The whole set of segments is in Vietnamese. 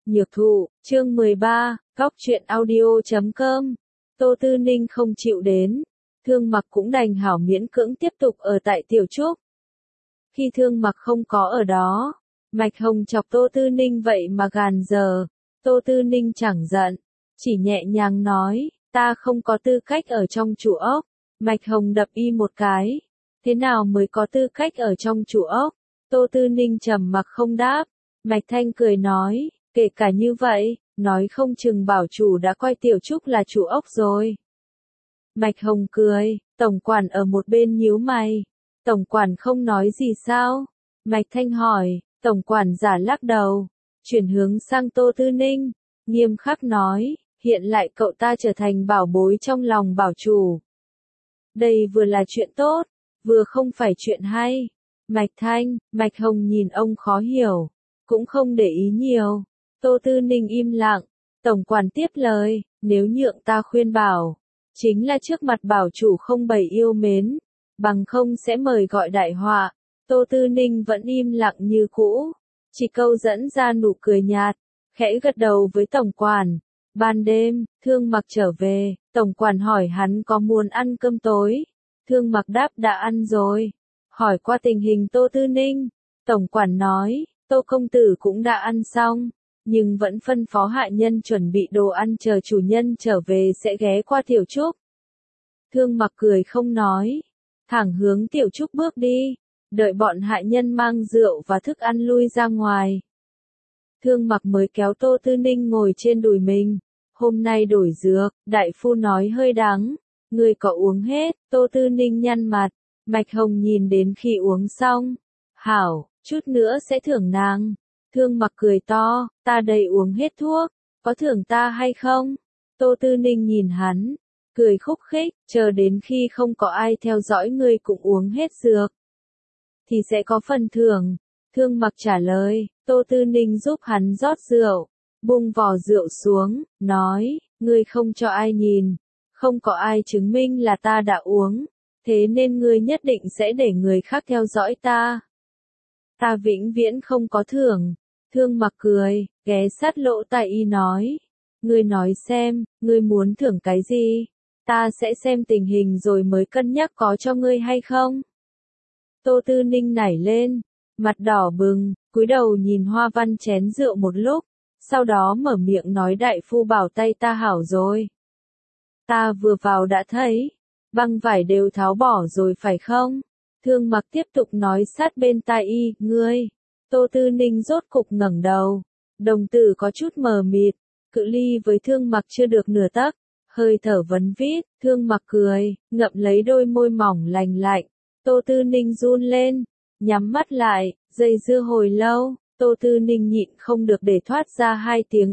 Nhược thụ, chương 13, góc truyện audio.com. Tô Tư Ninh không chịu đến. Thương Mặc cũng đành hảo miễn cưỡng tiếp tục ở tại Tiểu Trúc. Khi Thương Mặc không có ở đó, Mạch Hồng chọc Tô Tư Ninh vậy mà gàn giờ. Tô Tư Ninh chẳng giận, chỉ nhẹ nhàng nói, ta không có tư cách ở trong trụ ốc. Mạch Hồng đập y một cái. Thế nào mới có tư cách ở trong trụ ốc? Tô Tư Ninh trầm mặc không đáp. Mạch Thanh cười nói, kể cả như vậy, nói không chừng bảo chủ đã coi Tiểu Trúc là trụ ốc rồi. Mạch Hồng cười, tổng quản ở một bên nhíu mày. Tổng quản không nói gì sao? Mạch Thanh hỏi, tổng quản giả lắc đầu, chuyển hướng sang Tô Tư Ninh, nghiêm khắc nói, hiện lại cậu ta trở thành bảo bối trong lòng bảo chủ. Đây vừa là chuyện tốt, vừa không phải chuyện hay. Mạch Hồng nhìn ông khó hiểu, cũng không để ý nhiều. Tô Tư Ninh im lặng, tổng quản tiếp lời, nếu nhượng ta khuyên bảo, chính là trước mặt bảo chủ không bày yêu mến, bằng không sẽ mời gọi đại họa. Tô Tư Ninh vẫn im lặng như cũ, chỉ câu dẫn ra nụ cười nhạt, khẽ gật đầu với tổng quản. Ban đêm, Thương Mặc trở về, tổng quản hỏi hắn có muốn ăn cơm tối. Thương Mặc đáp đã ăn rồi. Hỏi qua tình hình Tô Tư Ninh, tổng quản nói, Tô công tử cũng đã ăn xong, nhưng vẫn phân phó hạ nhân chuẩn bị đồ ăn chờ chủ nhân trở về sẽ ghé qua Tiểu Trúc. Thương Mặc cười không nói, thẳng hướng Tiểu Trúc bước đi, đợi bọn hạ nhân mang rượu và thức ăn lui ra ngoài. Thương Mặc mới kéo Tô Tư Ninh ngồi trên đùi mình. Hôm nay đổi dược, đại phu nói hơi đắng, người có uống hết? Tô Tư Ninh nhăn mặt, Mạch Hồng nhìn đến khi uống xong. Hảo, chút nữa sẽ thưởng nàng. Thương Mặc cười to, ta đây uống hết thuốc, có thưởng ta hay không? Tô Tư Ninh nhìn hắn, cười khúc khích, chờ đến khi không có ai theo dõi ngươi cũng uống hết dược, thì sẽ có phần thưởng. Thương Mặc trả lời, Tô Tư Ninh giúp hắn rót rượu, buông vò rượu xuống, nói, ngươi không cho ai nhìn, không có ai chứng minh là ta đã uống, thế nên ngươi nhất định sẽ để người khác theo dõi ta. Ta vĩnh viễn không có thưởng. Thương Mặc cười, ghé sát lỗ tai y nói, ngươi nói xem, ngươi muốn thưởng cái gì? Ta sẽ xem tình hình rồi mới cân nhắc có cho ngươi hay không. Tô Tư Ninh nảy lên, mặt đỏ bừng, cúi đầu nhìn hoa văn chén rượu một lúc, sau đó mở miệng nói đại phu bảo tay ta hảo rồi. Ta vừa vào đã thấy, băng vải đều tháo bỏ rồi phải không? Thương Mặc tiếp tục nói sát bên tai y, ngươi. Tô Tư Ninh rốt cục ngẩng đầu, đồng tử có chút mờ mịt, cự ly với Thương Mặc chưa được nửa tấc, hơi thở vấn vít. Thương Mặc cười, ngậm lấy đôi môi mỏng lành lạnh. Tô Tư Ninh run lên, nhắm mắt lại, dây dưa hồi lâu. Tô Tư Ninh nhịn không được để thoát ra hai tiếng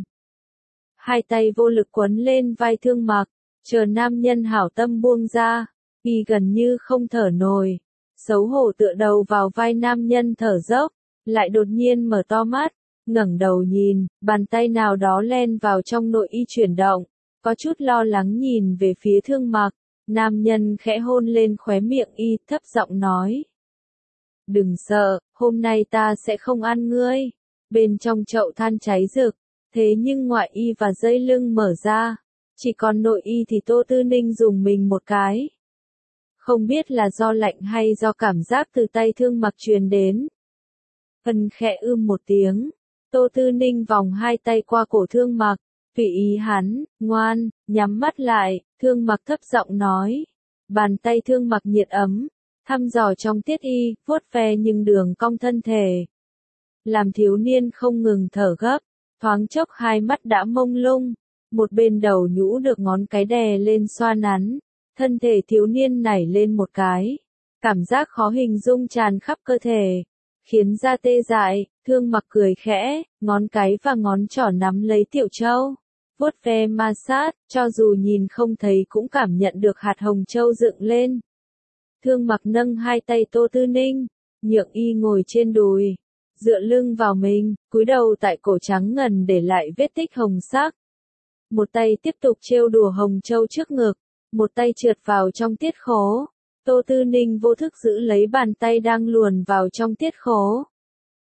Hai tay vô lực quấn lên vai Thương Mặc, chờ nam nhân hảo tâm buông ra, y gần như không thở nổi, xấu hổ tựa đầu vào vai nam nhân thở dốc, lại đột nhiên mở to mắt, ngẩng đầu nhìn, bàn tay nào đó len vào trong nội y chuyển động, có chút lo lắng nhìn về phía Thương Mặc, nam nhân khẽ hôn lên khóe miệng y, thấp giọng nói. Đừng sợ, hôm nay ta sẽ không ăn ngươi. Bên trong chậu than cháy rực, thế nhưng ngoại y và dây lưng mở ra, chỉ còn nội y thì Tô Tư Ninh dùng mình một cái. Không biết là do lạnh hay do cảm giác từ tay Thương Mặc truyền đến. Phần khẽ một tiếng, Tô Tư Ninh vòng hai tay qua cổ Thương Mặc, tùy ý hắn, ngoan, nhắm mắt lại. Thương Mặc thấp giọng nói. Bàn tay Thương Mặc nhiệt ấm, thăm dò trong tiết y, vuốt ve nhưng đường cong thân thể. Làm thiếu niên không ngừng thở gấp, thoáng chốc hai mắt đã mông lung, một bên đầu nhũ được ngón cái đè lên xoa nắn, thân thể thiếu niên nảy lên một cái, cảm giác khó hình dung tràn khắp cơ thể, khiến da tê dại. Thương Mặc cười khẽ, ngón cái và ngón trỏ nắm lấy Tiểu Châu, vuốt ve ma sát, cho dù nhìn không thấy cũng cảm nhận được hạt hồng châu dựng lên. Thương Mặc nâng hai tay Tô Tư Ninh, nhượng y ngồi trên đùi, dựa lưng vào mình, cúi đầu tại cổ trắng ngần để lại vết tích hồng sắc. Một tay tiếp tục trêu đùa hồng châu trước ngực, một tay trượt vào trong tiết khố. Tô Tư Ninh vô thức giữ lấy bàn tay đang luồn vào trong tiết khố.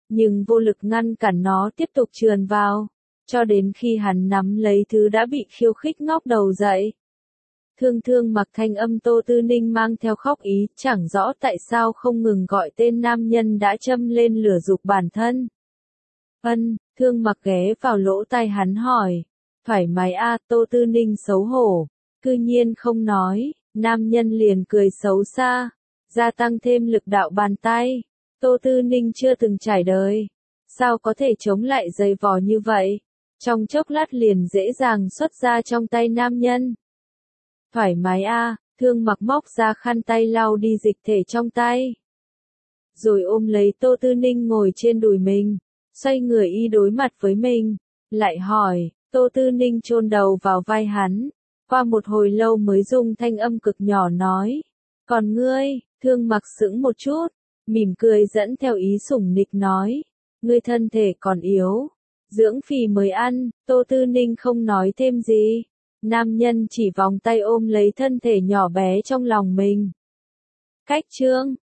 nhưng vô lực ngăn cản nó tiếp tục trườn vào, cho đến khi hắn nắm lấy thứ đã bị khiêu khích ngóc đầu dậy. Thương Mặc thanh âm Tô Tư Ninh mang theo khóc ý, chẳng rõ tại sao không ngừng gọi tên nam nhân đã châm lên lửa dục bản thân. Thương Mặc ghé vào lỗ tai hắn hỏi, thoải mái a? Tô Tư Ninh xấu hổ, cư nhiên không nói, nam nhân liền cười xấu xa, gia tăng thêm lực đạo bàn tay. Tô Tư Ninh chưa từng trải đời, sao có thể chống lại dày vò như vậy, trong chốc lát liền dễ dàng xuất ra trong tay nam nhân. Thoải mái a? Thương Mặc móc ra khăn tay lau đi dịch thể trong tay, rồi ôm lấy Tô Tư Ninh ngồi trên đùi mình, xoay người y đối mặt với mình, lại hỏi. Tô Tư Ninh chôn đầu vào vai hắn, qua một hồi lâu mới dùng thanh âm cực nhỏ nói, còn ngươi? Thương Mặc sững một chút, mỉm cười dẫn theo ý sủng nịch nói, ngươi thân thể còn yếu, dưỡng phì mới ăn. Tô Tư Ninh không nói thêm gì, nam nhân chỉ vòng tay ôm lấy thân thể nhỏ bé trong lòng mình. Cách chương